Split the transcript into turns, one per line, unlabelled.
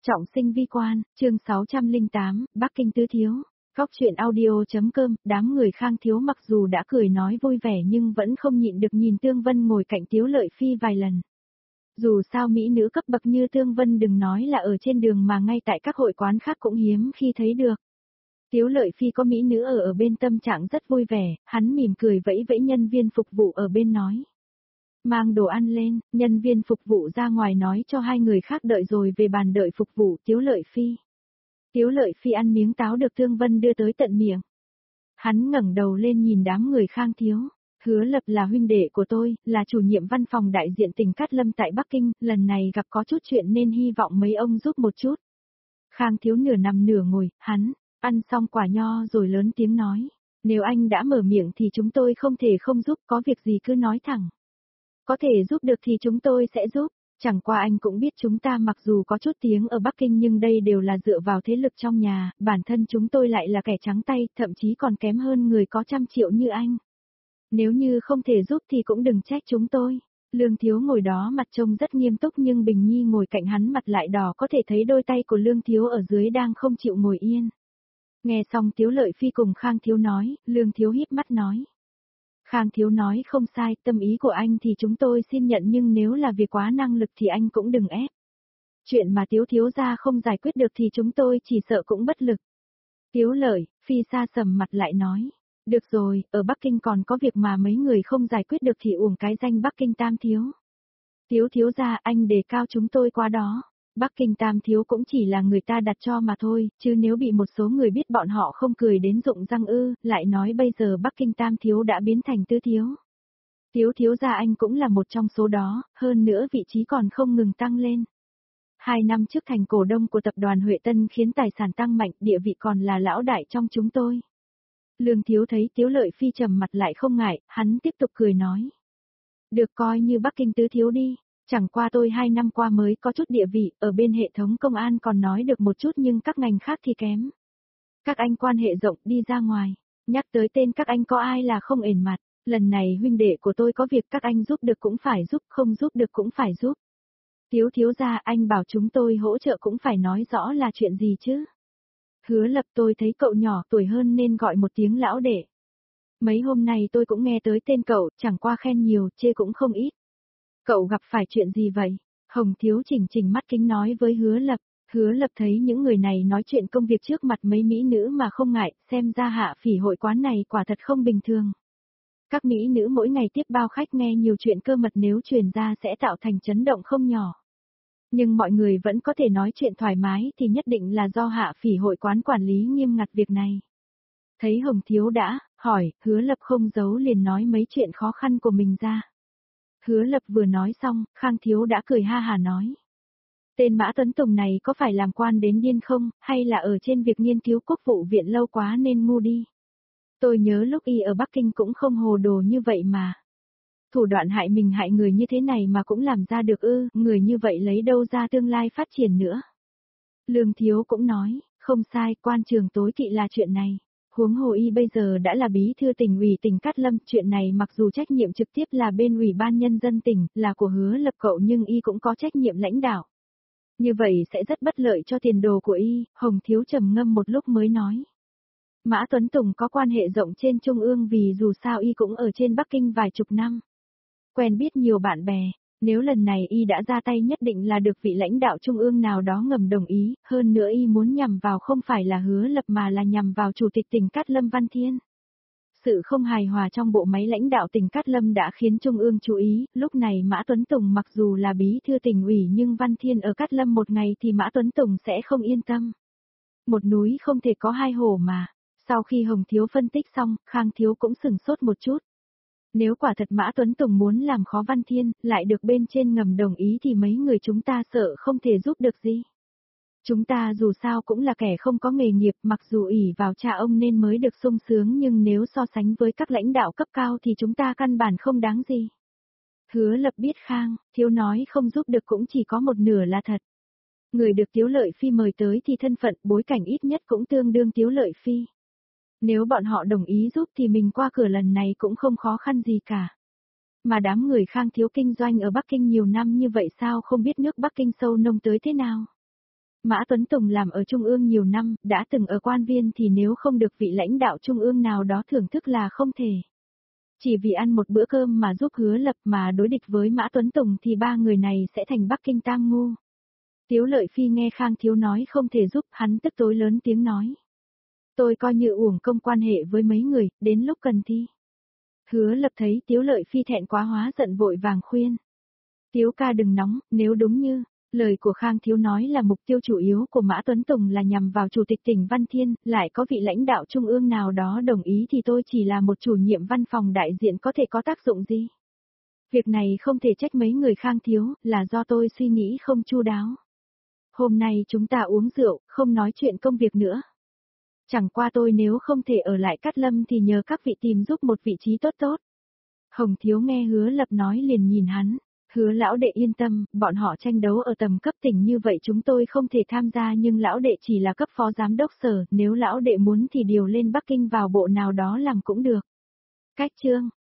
Trọng sinh vi quan, chương 608, Bắc Kinh tứ thiếu. Góc truyện audio.com, đám người Khang Thiếu mặc dù đã cười nói vui vẻ nhưng vẫn không nhịn được nhìn Tương Vân ngồi cạnh Tiếu Lợi Phi vài lần. Dù sao mỹ nữ cấp bậc như Tương Vân đừng nói là ở trên đường mà ngay tại các hội quán khác cũng hiếm khi thấy được. Tiếu Lợi Phi có mỹ nữ ở bên tâm trạng rất vui vẻ, hắn mỉm cười vẫy vẫy nhân viên phục vụ ở bên nói. Mang đồ ăn lên, nhân viên phục vụ ra ngoài nói cho hai người khác đợi rồi về bàn đợi phục vụ Tiếu Lợi Phi. Tiếu Lợi Phi ăn miếng táo được Thương Vân đưa tới tận miệng. Hắn ngẩng đầu lên nhìn đám người Khang Thiếu. Hứa Lập là huynh đệ của tôi, là chủ nhiệm văn phòng đại diện tỉnh Cát Lâm tại Bắc Kinh, lần này gặp có chút chuyện nên hy vọng mấy ông giúp một chút. Khang Thiếu nửa nằm nửa ngồi, hắn, ăn xong quả nho rồi lớn tiếng nói. Nếu anh đã mở miệng thì chúng tôi không thể không giúp, có việc gì cứ nói thẳng. Có thể giúp được thì chúng tôi sẽ giúp, chẳng qua anh cũng biết chúng ta mặc dù có chút tiếng ở Bắc Kinh nhưng đây đều là dựa vào thế lực trong nhà, bản thân chúng tôi lại là kẻ trắng tay, thậm chí còn kém hơn người có 100 triệu như anh. Nếu như không thể giúp thì cũng đừng trách chúng tôi. Lương Thiếu ngồi đó mặt trông rất nghiêm túc nhưng Bình Nhi ngồi cạnh hắn mặt lại đỏ, có thể thấy đôi tay của Lương Thiếu ở dưới đang không chịu ngồi yên. Nghe xong Tiếu Lợi Phi cùng Khang Thiếu nói, Lương Thiếu híp mắt nói. Khang Thiếu nói không sai, tâm ý của anh thì chúng tôi xin nhận nhưng nếu là việc quá năng lực thì anh cũng đừng ép. Chuyện mà Tiếu thiếu gia không giải quyết được thì chúng tôi chỉ sợ cũng bất lực. Tiếu Lợi Phi xa sầm mặt lại nói. Được rồi, ở Bắc Kinh còn có việc mà mấy người không giải quyết được thì uổng cái danh Bắc Kinh Tam Thiếu. Tiếu thiếu gia anh đề cao chúng tôi qua đó. Bắc Kinh Tam Thiếu cũng chỉ là người ta đặt cho mà thôi, chứ nếu bị một số người biết bọn họ không cười đến rụng răng lại nói bây giờ Bắc Kinh Tam Thiếu đã biến thành Tứ Thiếu. Tiếu thiếu gia anh cũng là một trong số đó, hơn nữa vị trí còn không ngừng tăng lên. 2 năm trước thành cổ đông của tập đoàn Huệ Tân khiến tài sản tăng mạnh, địa vị còn là lão đại trong chúng tôi. Lương Thiếu thấy Tiếu Lợi Phi trầm mặt lại không ngại, hắn tiếp tục cười nói. Được coi như Bắc Kinh Tứ Thiếu đi. Chẳng qua tôi 2 năm qua mới có chút địa vị, ở bên hệ thống công an còn nói được một chút nhưng các ngành khác thì kém. Các anh quan hệ rộng đi ra ngoài, nhắc tới tên các anh có ai là không ển mặt, lần này huynh đệ của tôi có việc các anh giúp được cũng phải giúp, không giúp được cũng phải giúp. Tiếu thiếu gia anh bảo chúng tôi hỗ trợ cũng phải nói rõ là chuyện gì chứ. Hứa Lập tôi thấy cậu nhỏ tuổi hơn nên gọi một tiếng lão đệ. Mấy hôm nay tôi cũng nghe tới tên cậu, chẳng qua khen nhiều, chê cũng không ít. Cậu gặp phải chuyện gì vậy? Hồng Thiếu chỉnh mắt kính nói với Hứa Lập. Hứa Lập thấy những người này nói chuyện công việc trước mặt mấy mỹ nữ mà không ngại, xem ra Hạ Phỉ hội quán này quả thật không bình thường. Các mỹ nữ mỗi ngày tiếp bao khách nghe nhiều chuyện cơ mật nếu truyền ra sẽ tạo thành chấn động không nhỏ. Nhưng mọi người vẫn có thể nói chuyện thoải mái thì nhất định là do Hạ Phỉ hội quán quản lý nghiêm ngặt việc này. Thấy Hồng Thiếu đã hỏi, Hứa Lập không giấu liền nói mấy chuyện khó khăn của mình ra. Hứa Lập vừa nói xong, Khang Thiếu đã cười ha hà nói. Tên Mã Tuấn Tùng này có phải làm quan đến điên không, hay là ở trên việc nghiên cứu quốc vụ viện lâu quá nên ngu đi. Tôi nhớ lúc y ở Bắc Kinh cũng không hồ đồ như vậy mà. Thủ đoạn hại mình hại người như thế này mà cũng làm ra được người như vậy lấy đâu ra tương lai phát triển nữa. Lương Thiếu cũng nói, không sai, quan trường tối kỵ là chuyện này. Huống hồ y bây giờ đã là bí thư tỉnh ủy tỉnh Cát Lâm, chuyện này mặc dù trách nhiệm trực tiếp là bên ủy ban nhân dân tỉnh, là của Hứa Lập cậu nhưng y cũng có trách nhiệm lãnh đạo. Như vậy sẽ rất bất lợi cho tiền đồ của y, Hồng Thiếu trầm ngâm một lúc mới nói. Mã Tuấn Tùng có quan hệ rộng trên Trung ương vì dù sao y cũng ở trên Bắc Kinh vài chục năm. Quen biết nhiều bạn bè, nếu lần này y đã ra tay nhất định là được vị lãnh đạo Trung ương nào đó ngầm đồng ý, hơn nữa y muốn nhằm vào không phải là Hứa Lập mà là nhằm vào Chủ tịch tỉnh Cát Lâm Văn Thiên. Sự không hài hòa trong bộ máy lãnh đạo tỉnh Cát Lâm đã khiến Trung ương chú ý, lúc này Mã Tuấn Tùng mặc dù là bí thư tỉnh ủy nhưng Văn Thiên ở Cát Lâm một ngày thì Mã Tuấn Tùng sẽ không yên tâm. Một núi không thể có hai hổ mà. Sau khi Hồng Thiếu phân tích xong, Khang Thiếu cũng sửng sốt một chút. Nếu quả thật Mã Tuấn Tùng muốn làm khó Văn Thiên, lại được bên trên ngầm đồng ý thì mấy người chúng ta sợ không thể giúp được gì. Chúng ta dù sao cũng là kẻ không có nghề nghiệp, mặc dù ỷ vào cha ông nên mới được sung sướng nhưng nếu so sánh với các lãnh đạo cấp cao thì chúng ta căn bản không đáng gì. Hứa Lập biết Khang Thiếu nói không giúp được cũng chỉ có một nửa là thật. Người được Tiếu Lợi Phi mời tới thì thân phận bối cảnh ít nhất cũng tương đương Tiếu Lợi Phi. Nếu bọn họ đồng ý giúp thì mình qua cửa lần này cũng không khó khăn gì cả. Mà đám người Khang Thiếu kinh doanh ở Bắc Kinh nhiều năm như vậy sao không biết nước Bắc Kinh sâu nông tới thế nào. Mã Tuấn Tùng làm ở Trung ương nhiều năm, đã từng ở quan viên thì nếu không được vị lãnh đạo Trung ương nào đó thưởng thức là không thể. Chỉ vì ăn một bữa cơm mà giúp Hứa Lập mà đối địch với Mã Tuấn Tùng thì ba người này sẽ thành Bắc Kinh tam ngu. Tiếu Lợi Phi nghe Khang Thiếu nói không thể giúp, hắn tức tối lớn tiếng nói. Tôi coi như uổng công quan hệ với mấy người, đến lúc cần thi. Hứa Lập thấy Tiếu Lợi Phi thẹn quá hóa giận vội vàng khuyên. Tiếu ca đừng nóng, nếu đúng như lời của Khang Thiếu nói là mục tiêu chủ yếu của Mã Tuấn Tùng là nhằm vào Chủ tịch tỉnh Văn Thiên, lại có vị lãnh đạo trung ương nào đó đồng ý thì tôi chỉ là một chủ nhiệm văn phòng đại diện có thể có tác dụng gì. Việc này không thể trách mấy người Khang Thiếu, là do tôi suy nghĩ không chu đáo. Hôm nay chúng ta uống rượu, không nói chuyện công việc nữa. Chẳng qua tôi nếu không thể ở lại Cát Lâm thì nhờ các vị tìm giúp một vị trí tốt tốt. Hồng Thiếu nghe Hứa Lập nói liền nhìn hắn. Hứa lão đệ yên tâm, bọn họ tranh đấu ở tầm cấp tỉnh như vậy chúng tôi không thể tham gia nhưng lão đệ chỉ là cấp phó giám đốc sở, nếu lão đệ muốn thì điều lên Bắc Kinh vào bộ nào đó làm cũng được. Cách chương